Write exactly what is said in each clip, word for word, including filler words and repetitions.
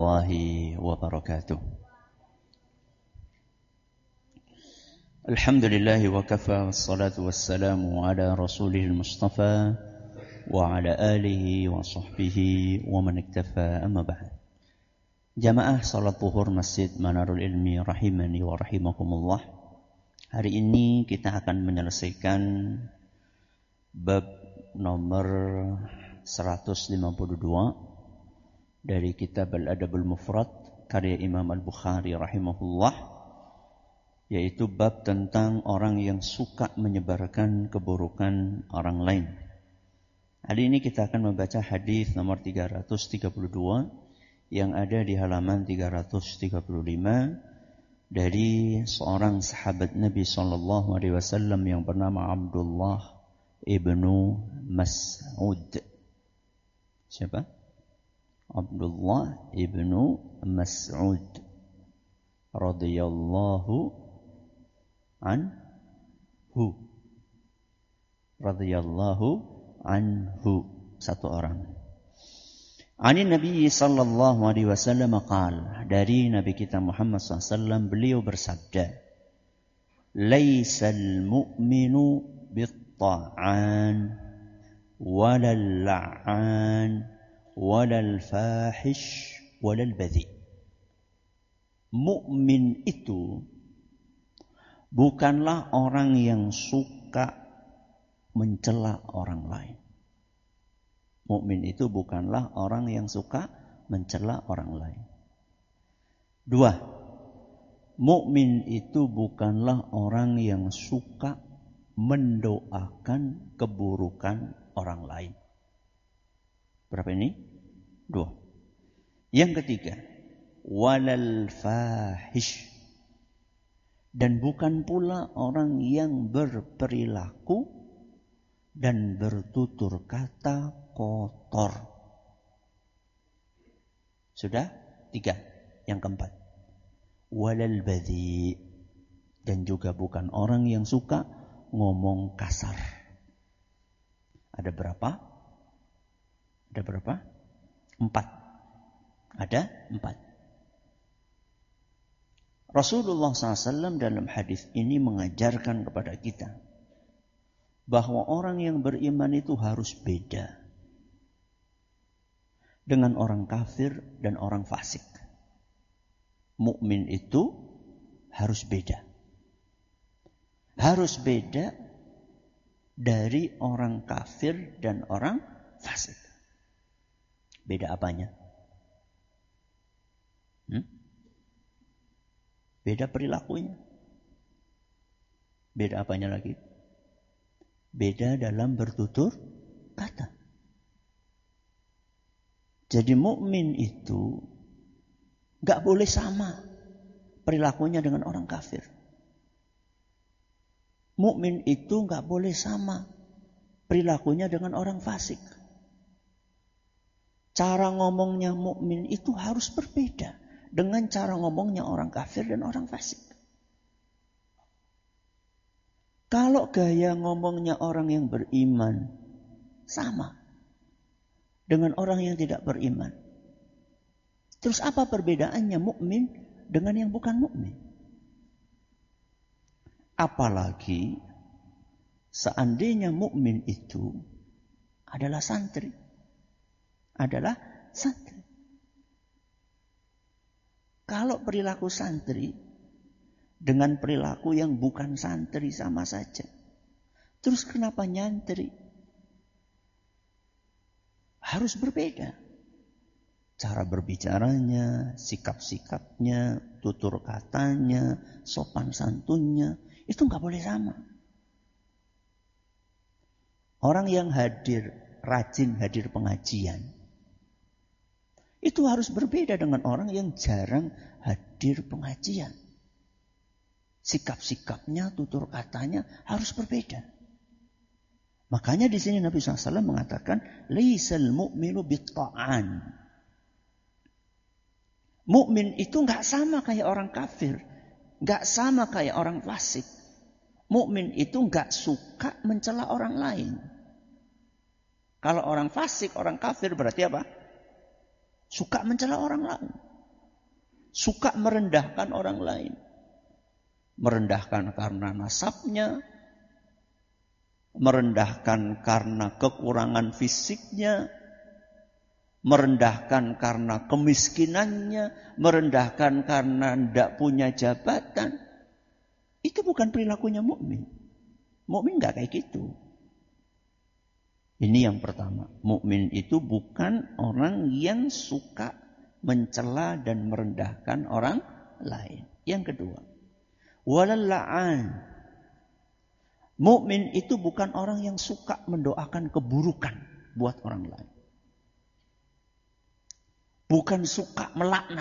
warahmatullahi wabarakatuh. Alhamdulillahi wa kafa, wassalatu wassalamu ala rasulihil mustafa wa ala alihi wa sahbihi wa man iktafa, amma ba'd. Jamaah salat zuhur Masjid Manarul Ilmi rahimani wa rahimakumullah. Hari ini kita akan menyelesaikan bab nomor seratus lima puluh dua dari kitab Al-Adabul Mufrad karya Imam Al-Bukhari rahimahullah, yaitu bab tentang orang yang suka menyebarkan keburukan orang lain. Hari ini kita akan membaca hadis nomor tiga ratus tiga puluh dua yang ada di halaman tiga ratus tiga puluh lima dari seorang sahabat Nabi sallallahu alaihi wasallam yang bernama Abdullah ibnu Mas'ud. Siapa? Abdullah ibnu Mas'ud radhiyallahu anhu. Radhiyallahu anhu, satu orang. Ani Nabi sallallahu alaihi wasallam qaal, dari Nabi kita Muhammad sallallahu alaihi wasallam beliau bersabda, laisal mu'minu bit-ta'an walal la'an walal fahish walal badhi. Mukmin itu bukanlah orang yang suka mencela orang lain. Mukmin itu bukanlah orang yang suka mencela orang lain. Dua, mukmin itu bukanlah orang yang suka mendoakan keburukan orang lain. Berapa ini? Dua. Yang ketiga, walal fahish, dan bukan pula orang yang berperilaku dan bertutur kata kotor. Sudah? Tiga. Yang keempat, walal badhi, dan juga bukan orang yang suka ngomong kasar. Ada berapa? Ada berapa? Empat. Ada empat. Rasulullah shallallahu alaihi wasallam dalam hadis ini mengajarkan kepada kita bahwa orang yang beriman itu harus beda dengan orang kafir dan orang fasik. Mukmin itu harus beda. Harus beda dari orang kafir dan orang fasik. Beda apanya? Hmm? Beda perilakunya. Beda apanya lagi? Beda dalam bertutur kata. Jadi mukmin itu gak boleh sama perilakunya dengan orang kafir. Mukmin itu gak boleh sama perilakunya dengan orang fasik. Cara ngomongnya mukmin itu harus berbeda dengan cara ngomongnya orang kafir dan orang fasik. Kalau gaya ngomongnya orang yang beriman sama dengan orang yang tidak beriman, terus apa perbedaannya mukmin dengan yang bukan mukmin? Apalagi seandainya mukmin itu adalah santri, adalah santri. Kalau perilaku santri dengan perilaku yang bukan santri sama saja, terus kenapa nyantri? Harus berbeda. Cara berbicaranya, sikap-sikapnya, tutur katanya, sopan santunnya, itu nggak boleh sama. Orang yang hadir, rajin hadir pengajian, itu harus berbeda dengan orang yang jarang hadir pengajian. Sikap-sikapnya, tutur katanya harus berbeda. Makanya di sini Nabi shallallahu alaihi wasallam mengatakan, laisal mu'minu bit-ta'an. Mukmin itu nggak sama kayak orang kafir, nggak sama kayak orang fasik. Mukmin itu nggak suka mencela orang lain. Kalau orang fasik, orang kafir berarti apa? Suka mencela orang lain. Suka merendahkan orang lain. Merendahkan karena nasabnya, merendahkan karena kekurangan fisiknya, merendahkan karena kemiskinannya, merendahkan karena tidak punya jabatan. Itu bukan perilakunya mukmin. Mukmin nggak kayak gitu. Ini yang pertama. Mukmin itu bukan orang yang suka mencela dan merendahkan orang lain. Yang kedua, walal la'an. Mukmin itu bukan orang yang suka mendoakan keburukan buat orang lain. Bukan suka melaknat.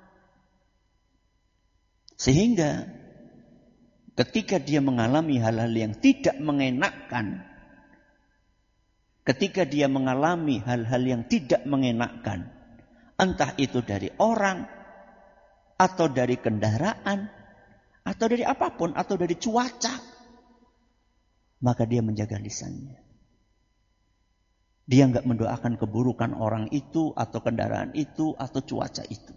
Sehingga ketika dia mengalami hal-hal yang tidak mengenakkan, ketika dia mengalami hal-hal yang tidak mengenakkan, entah itu dari orang, atau dari kendaraan, atau dari apapun, atau dari cuaca, maka dia menjaga lisannya. Dia enggak mendoakan keburukan orang itu, atau kendaraan itu, atau cuaca itu.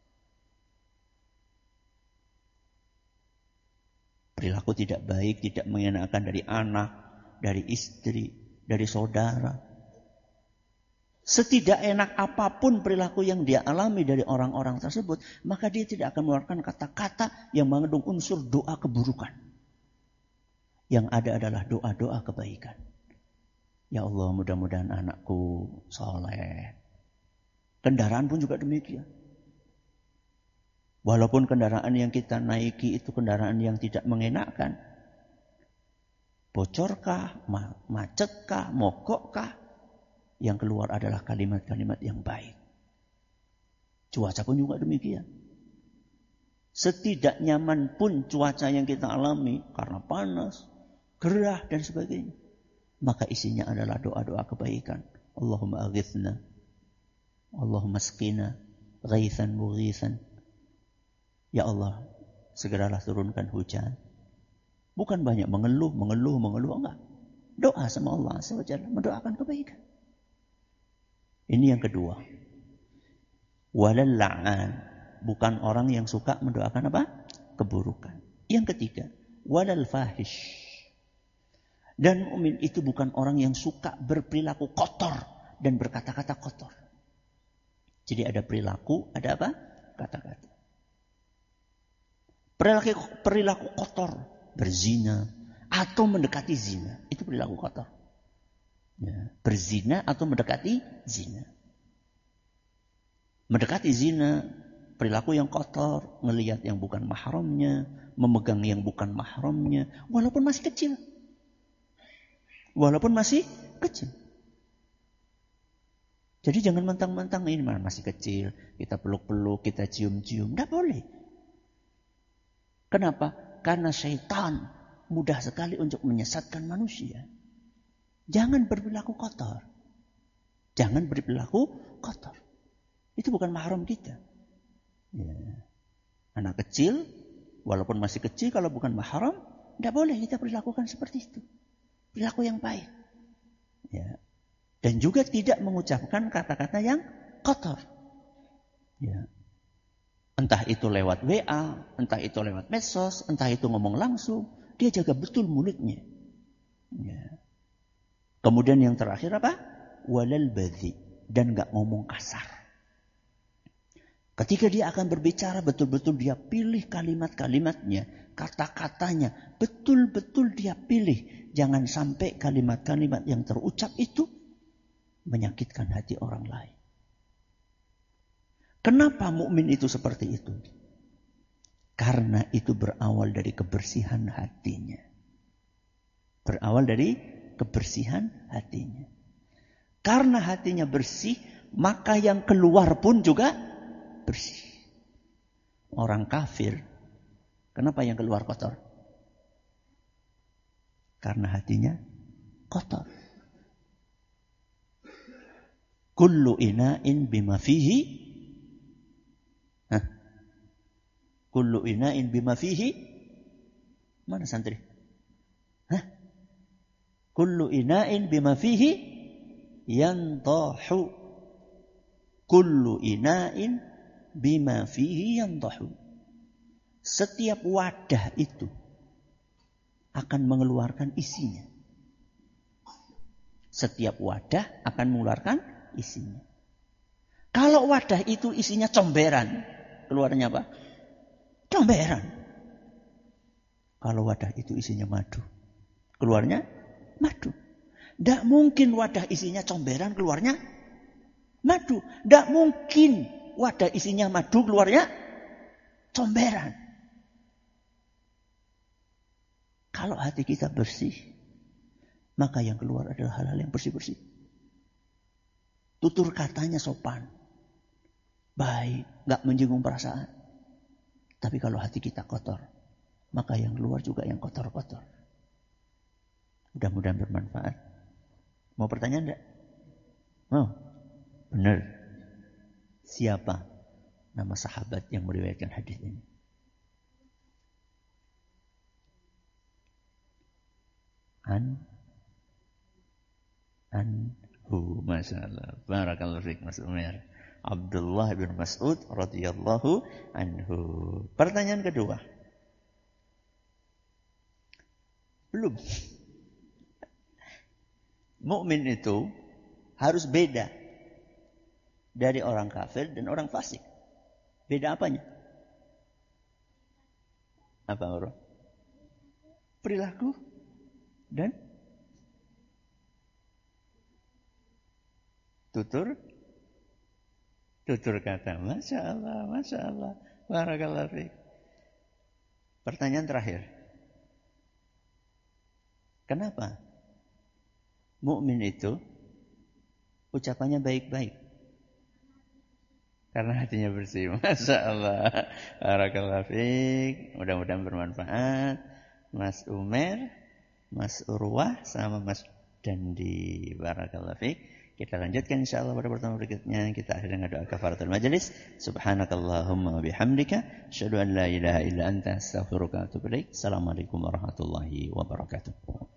Perilaku tidak baik, tidak mengenakan dari anak, dari istri, dari saudara. Setidak enak apapun perilaku yang dia alami dari orang-orang tersebut, maka dia tidak akan mengeluarkan kata-kata yang mengandung unsur doa keburukan. Yang ada adalah doa-doa kebaikan. Ya Allah, mudah-mudahan anakku soleh. Kendaraan pun juga demikian. Walaupun kendaraan yang kita naiki itu kendaraan yang tidak mengenakkan. Bocorkah, macetkah, mogokkah? Yang keluar adalah kalimat-kalimat yang baik. Cuaca pun juga demikian. Setidak nyaman pun cuaca yang kita alami karena panas, gerah dan sebagainya, maka isinya adalah doa-doa kebaikan. Allahumma aghithna, Allahumma asqina, ghaithan mughithan. Ya Allah, segeralah turunkan hujan. Bukan banyak mengeluh, mengeluh, mengeluh, enggak. Doa sama Allah azza wa jalla, mendoakan kebaikan. Ini yang kedua. Walal la'an, bukan orang yang suka mendoakan apa? Keburukan. Yang ketiga, walal fahish. Dan mukmin itu bukan orang yang suka berperilaku kotor dan berkata-kata kotor. Jadi ada perilaku, ada apa? Kata-kata. Perilaku, perilaku kotor, berzina atau mendekati zina, itu perilaku kotor. Ya, berzina atau mendekati zina. Mendekati zina, perilaku yang kotor, melihat yang bukan mahramnya, memegang yang bukan mahramnya, walaupun masih kecil. Walaupun masih kecil. Jadi jangan mentang-mentang ini masih kecil, kita peluk-peluk, kita cium-cium, tidak boleh. Kenapa? Karena syaitan mudah sekali untuk menyesatkan manusia. Jangan berperilaku kotor. Jangan berperilaku kotor. Itu bukan mahram kita. Ya. Anak kecil, walaupun masih kecil, kalau bukan mahram, tidak boleh kita perilakukan seperti itu. Perilaku yang baik. Ya. Dan juga tidak mengucapkan kata-kata yang kotor. Ya. Entah itu lewat W A, entah itu lewat medsos, entah itu ngomong langsung, dia jaga betul mulutnya. Ya. Kemudian yang terakhir apa? Walal badhi, dan enggak ngomong kasar. Ketika dia akan berbicara, betul-betul dia pilih kalimat-kalimatnya, kata-katanya, betul-betul dia pilih. Jangan sampai kalimat-kalimat yang terucap itu menyakitkan hati orang lain. Kenapa mukmin itu seperti itu? Karena itu berawal dari kebersihan hatinya. Berawal dari kebersihan hatinya. Karena hatinya bersih, maka yang keluar pun juga bersih. Orang kafir, kenapa yang keluar kotor? Karena hatinya kotor. Kullu ina'in bima fihi. Hah? Kullu ina'in bima fihi. Mana santri? Hah? Kullu ina'in bima fihi yantahu. Kullu ina'in bima fihi yandahu. Setiap wadah itu akan mengeluarkan isinya. Setiap wadah akan mengeluarkan isinya. Kalau wadah itu isinya comberan, keluarnya apa? Comberan. Kalau wadah itu isinya madu, keluarnya madu. Tidak mungkin wadah isinya comberan, keluarnya madu. Tidak mungkin wadah isinya madu, keluarnya comberan. Kalau hati kita bersih, maka yang keluar adalah hal-hal yang bersih-bersih. Tutur katanya sopan, baik, nggak menyinggung perasaan. Tapi kalau hati kita kotor, maka yang keluar juga yang kotor-kotor. Mudah-mudahan bermanfaat. Mau pertanyaan enggak? Mau? Benar. Siapa nama sahabat yang meriwayatkan hadis ini? An Anhu. Masya Allah. Barakallahu fiik Mas Umar. Abdullah bin Mas'ud radhiyallahu anhu. Pertanyaan kedua. Belum. Mukmin itu harus beda dari orang kafir dan orang fasik. Beda apanya? Apa bro? Perilaku dan tutur tutur kata. Masya Allah, Masya Allah. Barakallahu fiik. Pertanyaan terakhir. Kenapa mukmin itu ucapannya baik-baik? Karena hatinya bersih. Masya Allah. Barakallahu fiik. Mudah-mudahan bermanfaat. Mas Umar, Mas Urwah, sama Mas Dandi. Barakallahu fiik. Kita lanjutkan insyaallah pada pertemuan berikutnya. Kita akhiri dengan doa kafaratul majelis. Subhanakallahumma wa bihamdika asyhadu an la ilaha illa anta astaghfiruka wa atubu ilaik. Assalamualaikum warahmatullahi wabarakatuh.